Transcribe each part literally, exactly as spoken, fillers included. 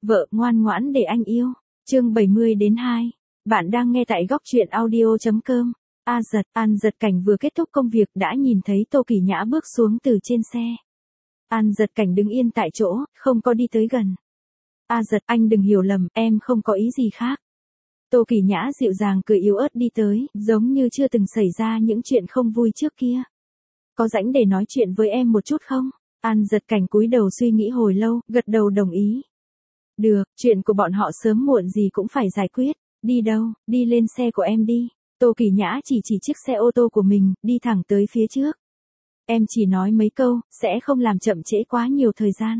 Vợ ngoan ngoãn để anh yêu. Chương bảy mươi đến hai. Bạn đang nghe tại góc truyện audio chấm com. A Giật, An Giật Cảnh vừa kết thúc công việc đã nhìn thấy Tô Kỳ Nhã bước xuống từ trên xe. An Giật Cảnh đứng yên tại chỗ, không có đi tới gần. A Giật, anh đừng hiểu lầm, em không có ý gì khác. Tô Kỳ Nhã dịu dàng cười yếu ớt đi tới, giống như chưa từng xảy ra những chuyện không vui trước kia. Có rảnh để nói chuyện với em một chút không? An Giật Cảnh cúi đầu suy nghĩ hồi lâu, gật đầu đồng ý. Được, chuyện của bọn họ sớm muộn gì cũng phải giải quyết. Đi đâu, đi lên xe của em đi. Tô Kỳ Nhã chỉ chỉ chiếc xe ô tô của mình, đi thẳng tới phía trước. Em chỉ nói mấy câu, sẽ không làm chậm trễ quá nhiều thời gian.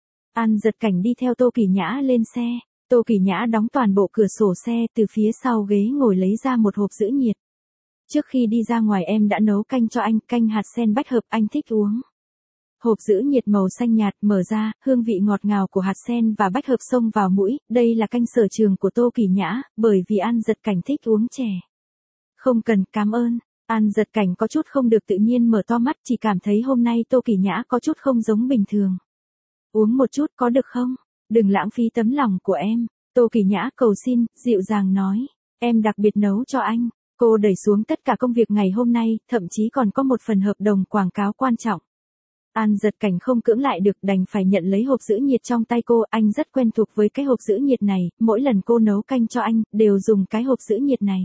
An Giật Cảnh đi theo Tô Kỳ Nhã lên xe. Tô Kỳ Nhã đóng toàn bộ cửa sổ xe, từ phía sau ghế ngồi lấy ra một hộp giữ nhiệt. Trước khi đi ra ngoài em đã nấu canh cho anh, canh hạt sen bách hợp anh thích uống. Hộp giữ nhiệt màu xanh nhạt mở ra, hương vị ngọt ngào của hạt sen và bách hợp xông vào mũi, đây là canh sở trường của Tô Kỳ Nhã, bởi vì An Giật Cảnh thích uống chè. Không cần, cảm ơn. An Giật Cảnh có chút không được tự nhiên mở to mắt, chỉ cảm thấy hôm nay Tô Kỳ Nhã có chút không giống bình thường. Uống một chút có được không? Đừng lãng phí tấm lòng của em. Tô Kỳ Nhã cầu xin, dịu dàng nói. Em đặc biệt nấu cho anh. Cô đẩy xuống tất cả công việc ngày hôm nay, thậm chí còn có một phần hợp đồng quảng cáo quan trọng. An Giật Cảnh không cưỡng lại được, đành phải nhận lấy hộp giữ nhiệt trong tay cô, anh rất quen thuộc với cái hộp giữ nhiệt này, mỗi lần cô nấu canh cho anh, đều dùng cái hộp giữ nhiệt này.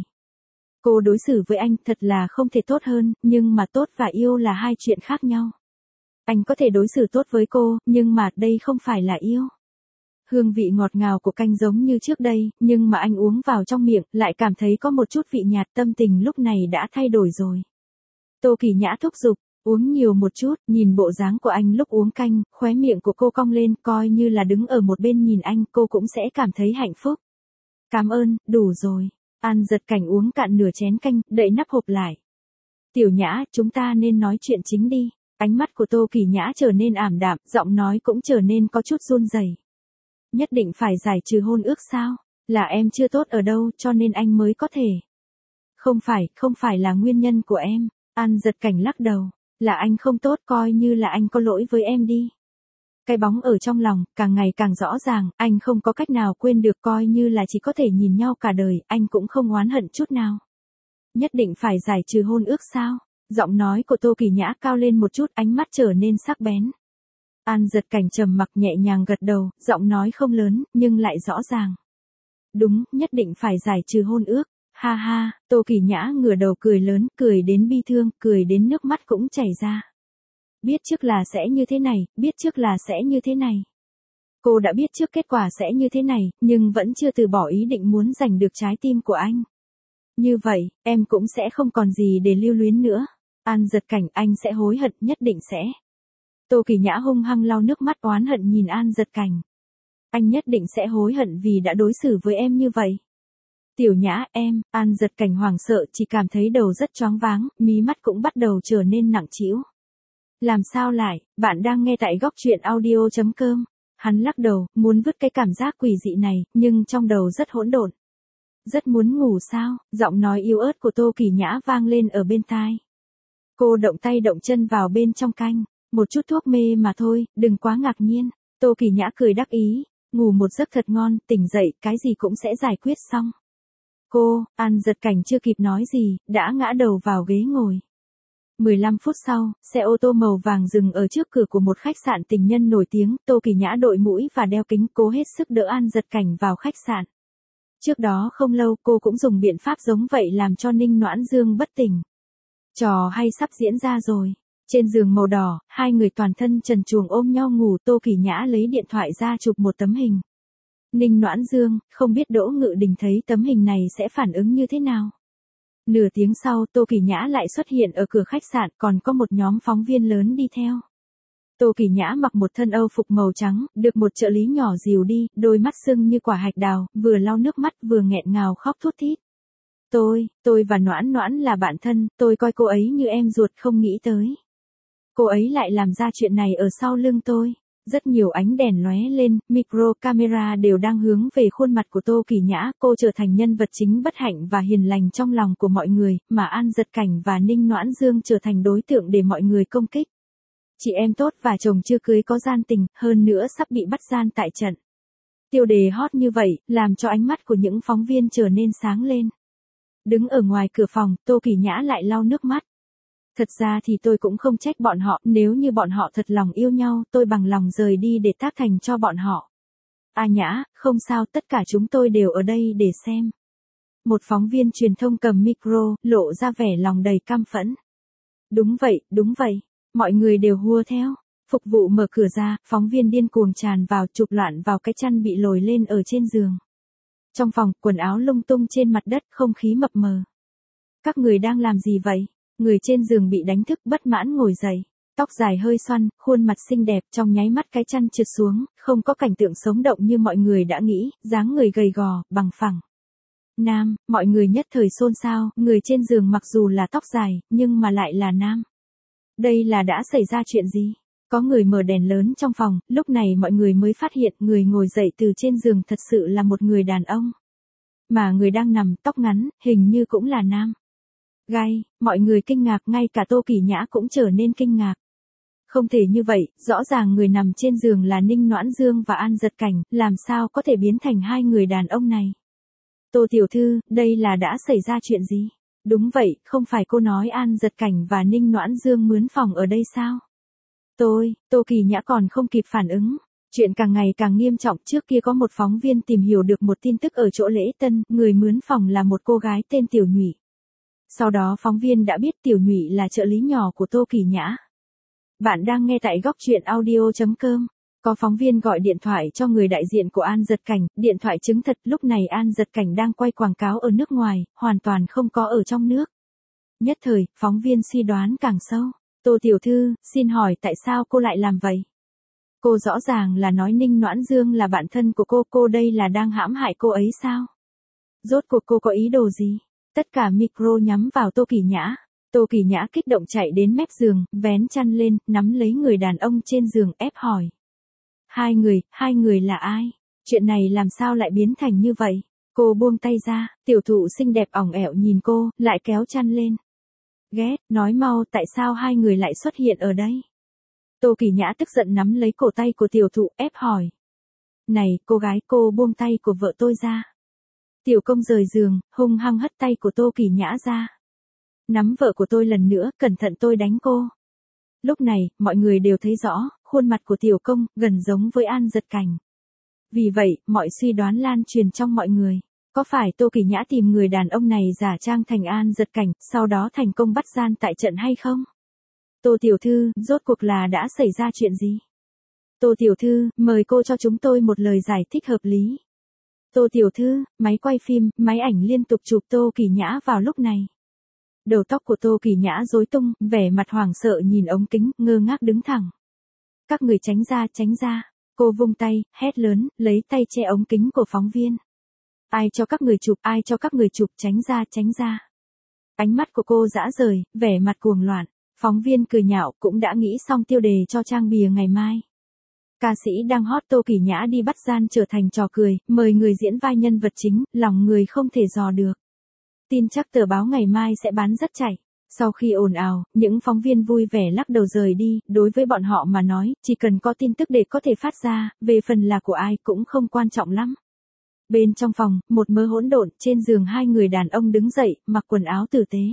Cô đối xử với anh thật là không thể tốt hơn, nhưng mà tốt và yêu là hai chuyện khác nhau. Anh có thể đối xử tốt với cô, nhưng mà đây không phải là yêu. Hương vị ngọt ngào của canh giống như trước đây, nhưng mà anh uống vào trong miệng, lại cảm thấy có một chút vị nhạt, tâm tình lúc này đã thay đổi rồi. Tô Kỳ Nhã thúc giục. Uống nhiều một chút, nhìn bộ dáng của anh lúc uống canh, khóe miệng của cô cong lên, coi như là đứng ở một bên nhìn anh, cô cũng sẽ cảm thấy hạnh phúc. Cảm ơn, đủ rồi. An Giật Cảnh uống cạn nửa chén canh, đậy nắp hộp lại. Tiểu Nhã, chúng ta nên nói chuyện chính đi. Ánh mắt của Tô Kỳ Nhã trở nên ảm đạm, giọng nói cũng trở nên có chút run rẩy. Nhất định phải giải trừ hôn ước sao? Là em chưa tốt ở đâu, cho nên anh mới có thể. Không phải, không phải là nguyên nhân của em. An Giật Cảnh lắc đầu. Là anh không tốt, coi như là anh có lỗi với em đi. Cái bóng ở trong lòng, càng ngày càng rõ ràng, anh không có cách nào quên được, coi như là chỉ có thể nhìn nhau cả đời, anh cũng không oán hận chút nào. Nhất định phải giải trừ hôn ước sao? Giọng nói của Tô Kỳ Nhã cao lên một chút, ánh mắt trở nên sắc bén. An Giật Cảnh trầm mặc nhẹ nhàng gật đầu, giọng nói không lớn, nhưng lại rõ ràng. Đúng, nhất định phải giải trừ hôn ước. Ha ha, Tô Kỳ Nhã ngửa đầu cười lớn, cười đến bi thương, cười đến nước mắt cũng chảy ra. Biết trước là sẽ như thế này, biết trước là sẽ như thế này. Cô đã biết trước kết quả sẽ như thế này, nhưng vẫn chưa từ bỏ ý định muốn giành được trái tim của anh. Như vậy, em cũng sẽ không còn gì để lưu luyến nữa. An Giật Cảnh, anh sẽ hối hận, nhất định sẽ. Tô Kỳ Nhã hung hăng lau nước mắt oán hận nhìn An Giật Cảnh. Anh nhất định sẽ hối hận vì đã đối xử với em như vậy. Tiểu Nhã, em. An Giật Cảnh hoảng sợ, chỉ cảm thấy đầu rất choáng váng, mí mắt cũng bắt đầu trở nên nặng trĩu. Làm sao lại, bạn đang nghe tại góc truyện audio chấm com. Hắn lắc đầu, muốn vứt cái cảm giác quỷ dị này, nhưng trong đầu rất hỗn độn. Rất muốn ngủ sao? Giọng nói yếu ớt của Tô Kỳ Nhã vang lên ở bên tai. Cô động tay động chân vào bên trong canh, một chút thuốc mê mà thôi, đừng quá ngạc nhiên. Tô Kỳ Nhã cười đắc ý, ngủ một giấc thật ngon, tỉnh dậy, cái gì cũng sẽ giải quyết xong. Cô, An Giật Cảnh chưa kịp nói gì, đã ngã đầu vào ghế ngồi. mười lăm phút sau, xe ô tô màu vàng dừng ở trước cửa của một khách sạn tình nhân nổi tiếng, Tô Kỳ Nhã đội mũi và đeo kính, cố hết sức đỡ An Giật Cảnh vào khách sạn. Trước đó không lâu cô cũng dùng biện pháp giống vậy làm cho Ninh Noãn Dương bất tỉnh. Trò hay sắp diễn ra rồi. Trên giường màu đỏ, hai người toàn thân trần truồng ôm nhau ngủ, Tô Kỳ Nhã lấy điện thoại ra chụp một tấm hình. Ninh Noãn Dương, không biết Đỗ Ngự Đình thấy tấm hình này sẽ phản ứng như thế nào. Nửa tiếng sau, Tô Kỳ Nhã lại xuất hiện ở cửa khách sạn, còn có một nhóm phóng viên lớn đi theo. Tô Kỳ Nhã mặc một thân âu phục màu trắng, được một trợ lý nhỏ dìu đi, đôi mắt sưng như quả hạch đào, vừa lau nước mắt vừa nghẹn ngào khóc thút thít. Tôi, tôi và Noãn Noãn là bạn thân, tôi coi cô ấy như em ruột, không nghĩ tới. Cô ấy lại làm ra chuyện này ở sau lưng tôi. Rất nhiều ánh đèn lóe lên, micro camera đều đang hướng về khuôn mặt của Tô Kỳ Nhã, cô trở thành nhân vật chính bất hạnh và hiền lành trong lòng của mọi người, mà An Giật Cảnh và Ninh Noãn Dương trở thành đối tượng để mọi người công kích. Chị em tốt và chồng chưa cưới có gian tình, hơn nữa sắp bị bắt gian tại trận. Tiêu đề hot như vậy, làm cho ánh mắt của những phóng viên trở nên sáng lên. Đứng ở ngoài cửa phòng, Tô Kỳ Nhã lại lau nước mắt. Thật ra thì tôi cũng không trách bọn họ, nếu như bọn họ thật lòng yêu nhau, tôi bằng lòng rời đi để tác thành cho bọn họ. A Nhã, không sao, tất cả chúng tôi đều ở đây để xem. Một phóng viên truyền thông cầm micro, lộ ra vẻ lòng đầy căm phẫn. Đúng vậy, đúng vậy, mọi người đều hùa theo. Phục vụ mở cửa ra, phóng viên điên cuồng tràn vào, chụp loạn vào cái chăn bị lồi lên ở trên giường. Trong phòng, quần áo lung tung trên mặt đất, không khí mập mờ. Các người đang làm gì vậy? Người trên giường bị đánh thức, bất mãn ngồi dậy. Tóc dài hơi xoăn, khuôn mặt xinh đẹp, trong nháy mắt cái chăn trượt xuống, không có cảnh tượng sống động như mọi người đã nghĩ, dáng người gầy gò, bằng phẳng. Nam, mọi người nhất thời xôn xao, người trên giường mặc dù là tóc dài, nhưng mà lại là nam. Đây là đã xảy ra chuyện gì? Có người mở đèn lớn trong phòng, lúc này mọi người mới phát hiện người ngồi dậy từ trên giường thật sự là một người đàn ông. Mà người đang nằm, tóc ngắn, hình như cũng là nam. Gai, mọi người kinh ngạc, ngay cả Tô Kỳ Nhã cũng trở nên kinh ngạc. Không thể như vậy, rõ ràng người nằm trên giường là Ninh Noãn Dương và An Giật Cảnh, làm sao có thể biến thành hai người đàn ông này? Tô tiểu thư, đây là đã xảy ra chuyện gì? Đúng vậy, không phải cô nói An Giật Cảnh và Ninh Noãn Dương mướn phòng ở đây sao? Tôi, Tô Kỳ Nhã còn không kịp phản ứng. Chuyện càng ngày càng nghiêm trọng, trước kia có một phóng viên tìm hiểu được một tin tức ở chỗ lễ tân, người mướn phòng là một cô gái tên Tiểu Nhụy. Sau đó phóng viên đã biết Tiểu Nhụy là trợ lý nhỏ của Tô Kỳ Nhã. Bạn đang nghe tại góc truyện audio chấm com. Có phóng viên gọi điện thoại cho người đại diện của An Giật Cảnh, điện thoại chứng thật lúc này An Giật Cảnh đang quay quảng cáo ở nước ngoài, hoàn toàn không có ở trong nước. Nhất thời, phóng viên suy đoán càng sâu. Tô tiểu thư, xin hỏi tại sao cô lại làm vậy? Cô rõ ràng là nói Ninh Noãn Dương là bạn thân của cô, cô đây là đang hãm hại cô ấy sao? Rốt cuộc cô có ý đồ gì? Tất cả micro nhắm vào Tô Kỳ Nhã. Tô Kỳ Nhã kích động chạy đến mép giường, vén chăn lên, nắm lấy người đàn ông trên giường ép hỏi. Hai người, hai người là ai? Chuyện này làm sao lại biến thành như vậy? Cô buông tay ra, tiểu thụ xinh đẹp ỏng ẻo nhìn cô, lại kéo chăn lên. Ghét, nói mau tại sao hai người lại xuất hiện ở đây? Tô Kỳ Nhã tức giận nắm lấy cổ tay của tiểu thụ ép hỏi. Này, cô gái, cô buông tay của vợ tôi ra. Tiểu công rời giường, hung hăng hất tay của Tô Kỳ Nhã ra. Nắm vợ của tôi lần nữa, cẩn thận tôi đánh cô. Lúc này, mọi người đều thấy rõ, khuôn mặt của tiểu công, gần giống với An Giật Cảnh. Vì vậy, mọi suy đoán lan truyền trong mọi người. Có phải Tô Kỳ Nhã tìm người đàn ông này giả trang thành An Giật Cảnh, sau đó thành công bắt gian tại trận hay không? Tô tiểu thư, rốt cuộc là đã xảy ra chuyện gì? Tô tiểu thư, mời cô cho chúng tôi một lời giải thích hợp lý. Tô tiểu thư, máy quay phim, máy ảnh liên tục chụp Tô Kỳ Nhã vào lúc này. Đầu tóc của Tô Kỳ Nhã rối tung, vẻ mặt hoảng sợ nhìn ống kính, ngơ ngác đứng thẳng. Các người tránh ra, tránh ra. Cô vung tay, hét lớn, lấy tay che ống kính của phóng viên. Ai cho các người chụp, ai cho các người chụp, tránh ra, tránh ra. Ánh mắt của cô dã rời, vẻ mặt cuồng loạn. Phóng viên cười nhạo, cũng đã nghĩ xong tiêu đề cho trang bìa ngày mai. Ca sĩ đang hot Tô Kỳ Nhã đi bắt gian trở thành trò cười, mời người diễn vai nhân vật chính, lòng người không thể dò được. Tin chắc tờ báo ngày mai sẽ bán rất chạy. Sau khi ồn ào, những phóng viên vui vẻ lắc đầu rời đi, đối với bọn họ mà nói, chỉ cần có tin tức để có thể phát ra, về phần là của ai cũng không quan trọng lắm. Bên trong phòng, một mớ hỗn độn, trên giường hai người đàn ông đứng dậy, mặc quần áo tử tế.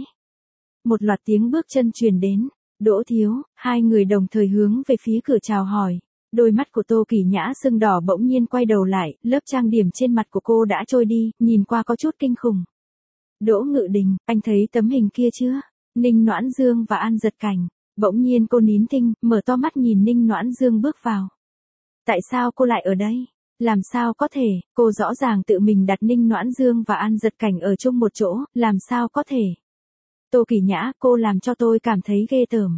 Một loạt tiếng bước chân truyền đến. Đỗ thiếu, hai người đồng thời hướng về phía cửa chào hỏi. Đôi mắt của Tô Kỳ Nhã sưng đỏ bỗng nhiên quay đầu lại, lớp trang điểm trên mặt của cô đã trôi đi, nhìn qua có chút kinh khủng. Đỗ Ngự Đình, anh thấy tấm hình kia chưa? Ninh Noãn Dương và An Giật Cảnh. Bỗng nhiên cô nín thinh, mở to mắt nhìn Ninh Noãn Dương bước vào. Tại sao cô lại ở đây? Làm sao có thể, cô rõ ràng tự mình đặt Ninh Noãn Dương và An Giật Cảnh ở chung một chỗ, làm sao có thể? Tô Kỳ Nhã, cô làm cho tôi cảm thấy ghê tởm.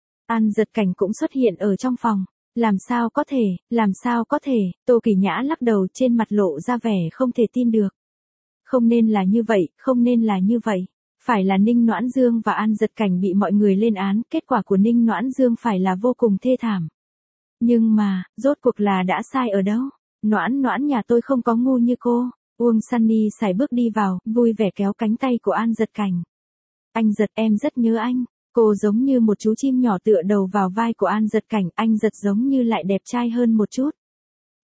An Giật Cảnh cũng xuất hiện ở trong phòng. Làm sao có thể, làm sao có thể, Tô Kỳ Nhã lắc đầu, trên mặt lộ ra vẻ không thể tin được. Không nên là như vậy, không nên là như vậy. Phải là Ninh Noãn Dương và An Giật Cảnh bị mọi người lên án, kết quả của Ninh Noãn Dương phải là vô cùng thê thảm. Nhưng mà, rốt cuộc là đã sai ở đâu? Noãn Noãn nhà tôi không có ngu như cô. Uông Sunny sải bước đi vào, vui vẻ kéo cánh tay của An Giật Cảnh. Anh Giật, em rất nhớ anh. Cô giống như một chú chim nhỏ tựa đầu vào vai của An Giật Cảnh, anh Giật giống như lại đẹp trai hơn một chút.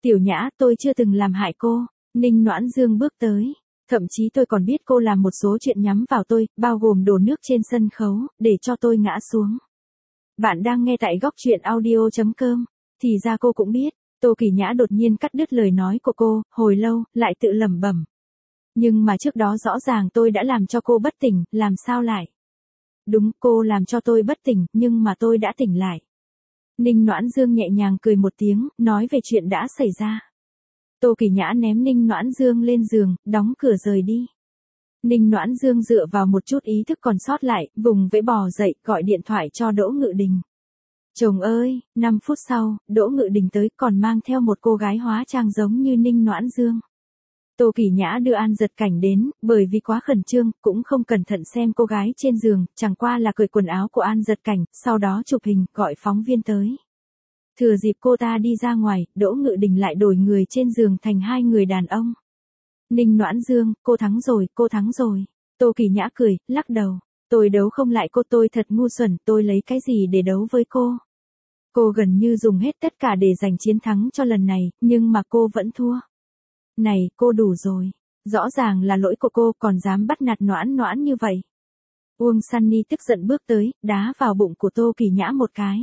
Tiểu Nhã, tôi chưa từng làm hại cô. Ninh Noãn Dương bước tới. Thậm chí tôi còn biết cô làm một số chuyện nhắm vào tôi, bao gồm đổ nước trên sân khấu, để cho tôi ngã xuống. Bạn đang nghe tại góc truyện audio chấm com. Thì ra cô cũng biết. Tô Kỳ Nhã đột nhiên cắt đứt lời nói của cô, hồi lâu, lại tự lẩm bẩm. Nhưng mà trước đó rõ ràng tôi đã làm cho cô bất tỉnh, làm sao lại? Đúng, cô làm cho tôi bất tỉnh, nhưng mà tôi đã tỉnh lại. Ninh Noãn Dương nhẹ nhàng cười một tiếng, nói về chuyện đã xảy ra. Tô Kỳ Nhã ném Ninh Noãn Dương lên giường, đóng cửa rời đi. Ninh Noãn Dương dựa vào một chút ý thức còn sót lại, vùng vẫy bò dậy, gọi điện thoại cho Đỗ Ngự Đình. Chồng ơi, năm phút sau, Đỗ Ngự Đình tới còn mang theo một cô gái hóa trang giống như Ninh Noãn Dương. Tô Kỳ Nhã đưa An Giật Cảnh đến, bởi vì quá khẩn trương, cũng không cẩn thận xem cô gái trên giường, chẳng qua là cởi quần áo của An Giật Cảnh, sau đó chụp hình, gọi phóng viên tới. Thừa dịp cô ta đi ra ngoài, Đỗ Ngự Đình lại đổi người trên giường thành hai người đàn ông. Ninh Noãn Dương, cô thắng rồi, cô thắng rồi. Tô Kỳ Nhã cười, lắc đầu. Tôi đấu không lại cô, tôi thật ngu xuẩn, tôi lấy cái gì để đấu với cô? Cô gần như dùng hết tất cả để giành chiến thắng cho lần này, nhưng mà cô vẫn thua. Này, cô đủ rồi. Rõ ràng là lỗi của cô, còn dám bắt nạt Noãn Noãn như vậy. Uông Sunny tức giận bước tới, đá vào bụng của Tô Kỳ Nhã một cái.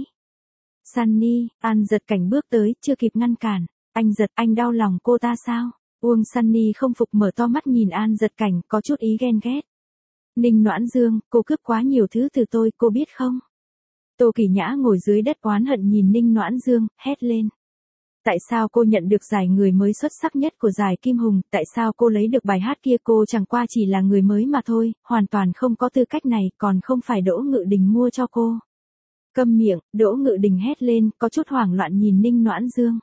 Sunny, An Giật Cảnh bước tới, chưa kịp ngăn cản. Anh Giật, anh đau lòng cô ta sao? Uông Sunny không phục mở to mắt nhìn An Giật Cảnh, có chút ý ghen ghét. Ninh Noãn Dương, cô cướp quá nhiều thứ từ tôi, cô biết không? Tô Kỳ Nhã ngồi dưới đất oán hận nhìn Ninh Noãn Dương, hét lên. Tại sao cô nhận được giải người mới xuất sắc nhất của giải Kim Hùng, tại sao cô lấy được bài hát kia, cô chẳng qua chỉ là người mới mà thôi, hoàn toàn không có tư cách này, còn không phải Đỗ Ngự Đình mua cho cô. Câm miệng, Đỗ Ngự Đình hét lên, có chút hoảng loạn nhìn Ninh Noãn Dương.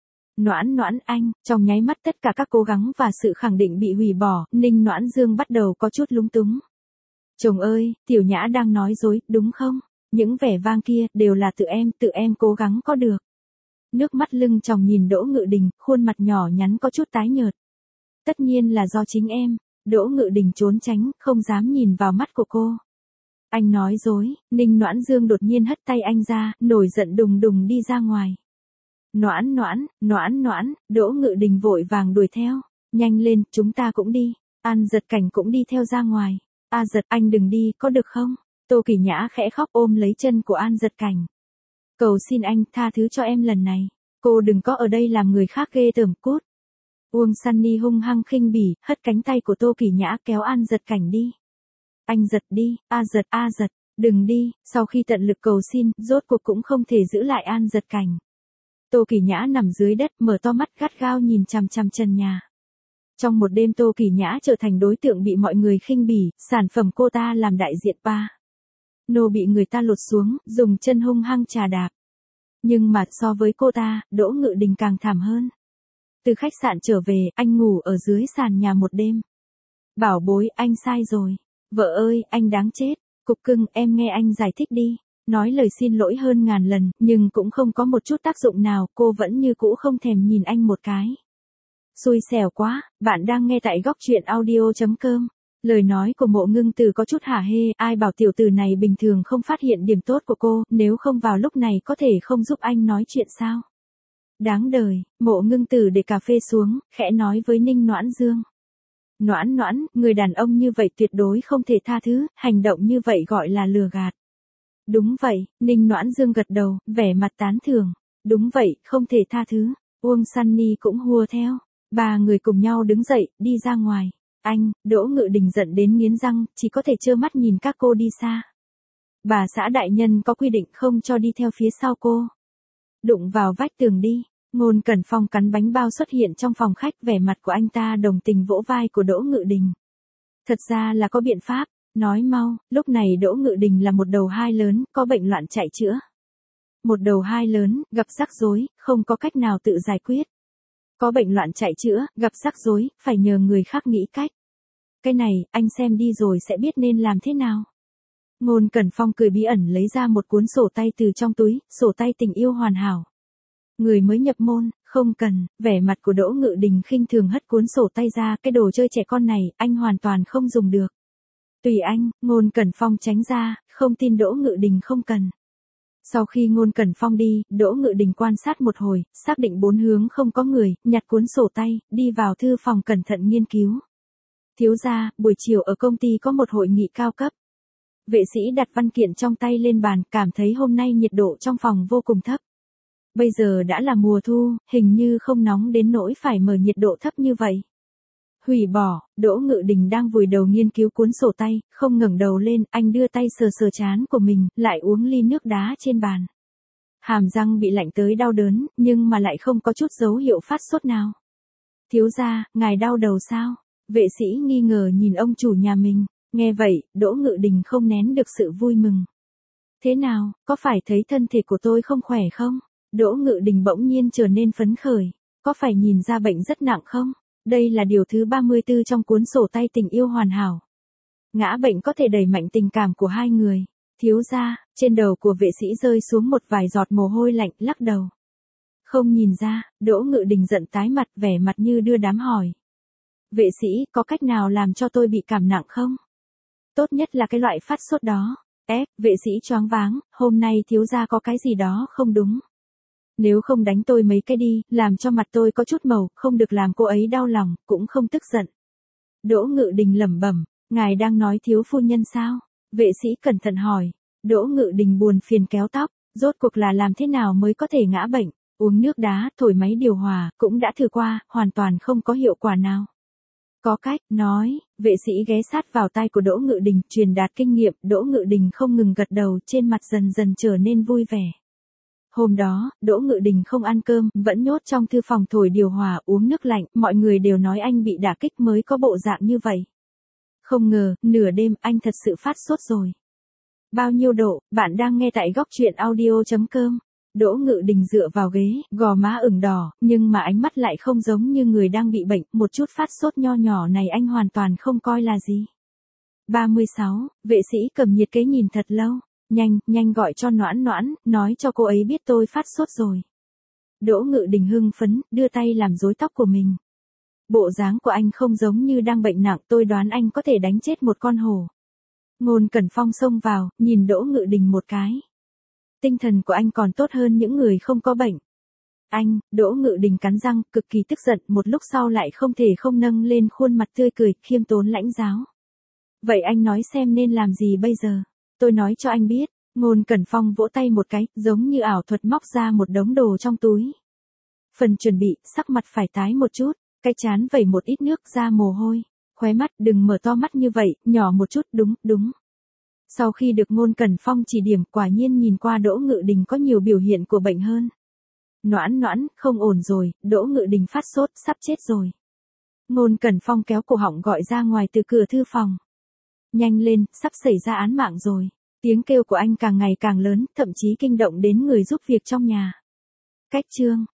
Noãn Noãn anh, trong nháy mắt tất cả các cố gắng và sự khẳng định bị hủy bỏ, Ninh Noãn Dương bắt đầu có chút lúng túng. Chồng ơi, Tiểu Nhã đang nói dối, đúng không? Những vẻ vang kia, đều là tự em, tự em cố gắng có được. Nước mắt lưng tròng nhìn Đỗ Ngự Đình, khuôn mặt nhỏ nhắn có chút tái nhợt. Tất nhiên là do chính em. Đỗ Ngự Đình trốn tránh, không dám nhìn vào mắt của cô. Anh nói dối, Ninh Noãn Dương đột nhiên hất tay anh ra, nổi giận đùng đùng đi ra ngoài. Noãn Noãn, Noãn Noãn, Đỗ Ngự Đình vội vàng đuổi theo. Nhanh lên, chúng ta cũng đi. An Giật Cảnh cũng đi theo ra ngoài. A Giật, anh đừng đi, có được không? Tô Kỳ Nhã khẽ khóc ôm lấy chân của An Giật Cảnh. Cầu xin anh, tha thứ cho em lần này. Cô đừng có ở đây làm người khác ghê tởm, cút. Uông Sunny hung hăng khinh bỉ, hất cánh tay của Tô Kỳ Nhã kéo An Giật Cảnh đi. Anh Giật đi, A Giật, A Giật, đừng đi. Sau khi tận lực cầu xin, rốt cuộc cũng không thể giữ lại An Giật Cảnh. Tô Kỳ Nhã nằm dưới đất, mở to mắt gắt gao nhìn chằm chằm trần nhà. Trong một đêm Tô Kỳ Nhã trở thành đối tượng bị mọi người khinh bỉ, sản phẩm cô ta làm đại diện ba. Nô bị người ta lột xuống, dùng chân hung hăng chà đạp. Nhưng mà so với cô ta, Đỗ Ngự Đình càng thảm hơn. Từ khách sạn trở về, anh ngủ ở dưới sàn nhà một đêm. Bảo bối, anh sai rồi. Vợ ơi, anh đáng chết. Cục cưng, em nghe anh giải thích đi. Nói lời xin lỗi hơn ngàn lần, nhưng cũng không có một chút tác dụng nào, cô vẫn như cũ không thèm nhìn anh một cái. Xui xẻo quá, bạn đang nghe tại góc truyện audio chấm com. Lời nói của Mộ Ngưng Tử có chút hả hê, ai bảo tiểu tử này bình thường không phát hiện điểm tốt của cô, nếu không vào lúc này có thể không giúp anh nói chuyện sao? Đáng đời, Mộ Ngưng Tử để cà phê xuống, khẽ nói với Ninh Noãn Dương. Noãn Noãn, người đàn ông như vậy tuyệt đối không thể tha thứ, hành động như vậy gọi là lừa gạt. Đúng vậy, Ninh Noãn Dương gật đầu, vẻ mặt tán thưởng. Đúng vậy, không thể tha thứ. Uông Sunny cũng hùa theo. Ba người cùng nhau đứng dậy, đi ra ngoài. Anh, Đỗ Ngự Đình giận đến nghiến răng, chỉ có thể trơ mắt nhìn các cô đi xa. Bà xã đại nhân có quy định không cho đi theo phía sau cô. Đụng vào vách tường đi. Ngôn Cẩn Phong cắn bánh bao xuất hiện trong phòng khách, vẻ mặt của anh ta đồng tình vỗ vai của Đỗ Ngự Đình. Thật ra là có biện pháp, nói mau, lúc này Đỗ Ngự Đình là một đầu hai lớn, có bệnh loạn chạy chữa. Một đầu hai lớn, gặp rắc rối, không có cách nào tự giải quyết. Có bệnh loạn chạy chữa, gặp rắc rối, phải nhờ người khác nghĩ cách. Cái này, anh xem đi rồi sẽ biết nên làm thế nào. Ngôn Cẩn Phong cười bí ẩn lấy ra một cuốn sổ tay từ trong túi, sổ tay tình yêu hoàn hảo. Người mới nhập môn, không cần, vẻ mặt của Đỗ Ngự Đình khinh thường hất cuốn sổ tay ra, cái đồ chơi trẻ con này, anh hoàn toàn không dùng được. Tùy anh, Ngôn Cẩn Phong tránh ra, không tin Đỗ Ngự Đình không cần. Sau khi Ngôn Cẩn Phong đi, Đỗ Ngự Đình quan sát một hồi, xác định bốn hướng không có người, nhặt cuốn sổ tay, đi vào thư phòng cẩn thận nghiên cứu. Thiếu gia, buổi chiều ở công ty có một hội nghị cao cấp. Vệ sĩ đặt văn kiện trong tay lên bàn, cảm thấy hôm nay nhiệt độ trong phòng vô cùng thấp. Bây giờ đã là mùa thu, hình như không nóng đến nỗi phải mở nhiệt độ thấp như vậy. Hủy bỏ, Đỗ Ngự Đình đang vùi đầu nghiên cứu cuốn sổ tay, không ngẩng đầu lên, anh đưa tay sờ sờ trán của mình, lại uống ly nước đá trên bàn. Hàm răng bị lạnh tới đau đớn, nhưng mà lại không có chút dấu hiệu phát sốt nào. Thiếu gia, ngài đau đầu sao? Vệ sĩ nghi ngờ nhìn ông chủ nhà mình, nghe vậy, Đỗ Ngự Đình không nén được sự vui mừng. Thế nào, có phải thấy thân thể của tôi không khỏe không? Đỗ Ngự Đình bỗng nhiên trở nên phấn khởi, có phải nhìn ra bệnh rất nặng không? Đây là điều thứ ba mươi tư trong cuốn sổ tay tình yêu hoàn hảo. Ngã bệnh có thể đẩy mạnh tình cảm của hai người. Thiếu gia, trên đầu của vệ sĩ rơi xuống một vài giọt mồ hôi lạnh, lắc đầu. Không nhìn ra, Đỗ Ngự Đình giận tái mặt, vẻ mặt như đưa đám hỏi. Vệ sĩ, có cách nào làm cho tôi bị cảm nặng không? Tốt nhất là cái loại phát sốt đó. Ép, vệ sĩ choáng váng, hôm nay thiếu gia có cái gì đó không đúng. Nếu không đánh tôi mấy cái đi, làm cho mặt tôi có chút màu, không được làm cô ấy đau lòng, cũng không tức giận. Đỗ Ngự Đình lẩm bẩm, ngài đang nói thiếu phu nhân sao? Vệ sĩ cẩn thận hỏi. Đỗ Ngự Đình buồn phiền kéo tóc, rốt cuộc là làm thế nào mới có thể ngã bệnh, uống nước đá, thổi máy điều hòa, cũng đã thử qua, hoàn toàn không có hiệu quả nào. Có cách, nói, vệ sĩ ghé sát vào tai của Đỗ Ngự Đình, truyền đạt kinh nghiệm, Đỗ Ngự Đình không ngừng gật đầu, trên mặt dần dần trở nên vui vẻ. Hôm đó, Đỗ Ngự Đình không ăn cơm, vẫn nhốt trong thư phòng thổi điều hòa, uống nước lạnh, mọi người đều nói anh bị đả kích mới có bộ dạng như vậy. Không ngờ, nửa đêm, anh thật sự phát sốt rồi. Bao nhiêu độ, bạn đang nghe tại góc truyện audio chấm com. Đỗ Ngự Đình dựa vào ghế, gò má ửng đỏ, nhưng mà ánh mắt lại không giống như người đang bị bệnh, một chút phát sốt nho nhỏ này anh hoàn toàn không coi là gì. ba mươi sáu, vệ sĩ cầm nhiệt kế nhìn thật lâu, nhanh, nhanh gọi cho Noãn Noãn, nói cho cô ấy biết tôi phát sốt rồi. Đỗ Ngự Đình hưng phấn, đưa tay làm rối tóc của mình. Bộ dáng của anh không giống như đang bệnh nặng, tôi đoán anh có thể đánh chết một con hổ. Ngôn Cẩn Phong xông vào, nhìn Đỗ Ngự Đình một cái. Tinh thần của anh còn tốt hơn những người không có bệnh. Anh, Đỗ Ngự Đình cắn răng, cực kỳ tức giận, một lúc sau lại không thể không nâng lên khuôn mặt tươi cười, khiêm tốn lãnh giáo. Vậy anh nói xem nên làm gì bây giờ? Tôi nói cho anh biết. Ngôn Cẩn Phong vỗ tay một cái, giống như ảo thuật móc ra một đống đồ trong túi. Phần chuẩn bị, sắc mặt phải tái một chút, cái trán vẩy một ít nước ra mồ hôi. Khóe mắt, đừng mở to mắt như vậy, nhỏ một chút, đúng, đúng. Sau khi được Ngôn Cẩn Phong chỉ điểm, quả nhiên nhìn qua Đỗ Ngự Đình có nhiều biểu hiện của bệnh hơn. Noãn Noãn, không ổn rồi, Đỗ Ngự Đình phát sốt, sắp chết rồi. Ngôn Cẩn Phong kéo cổ họng gọi ra ngoài từ cửa thư phòng. Nhanh lên, sắp xảy ra án mạng rồi. Tiếng kêu của anh càng ngày càng lớn, thậm chí kinh động đến người giúp việc trong nhà. Cách chương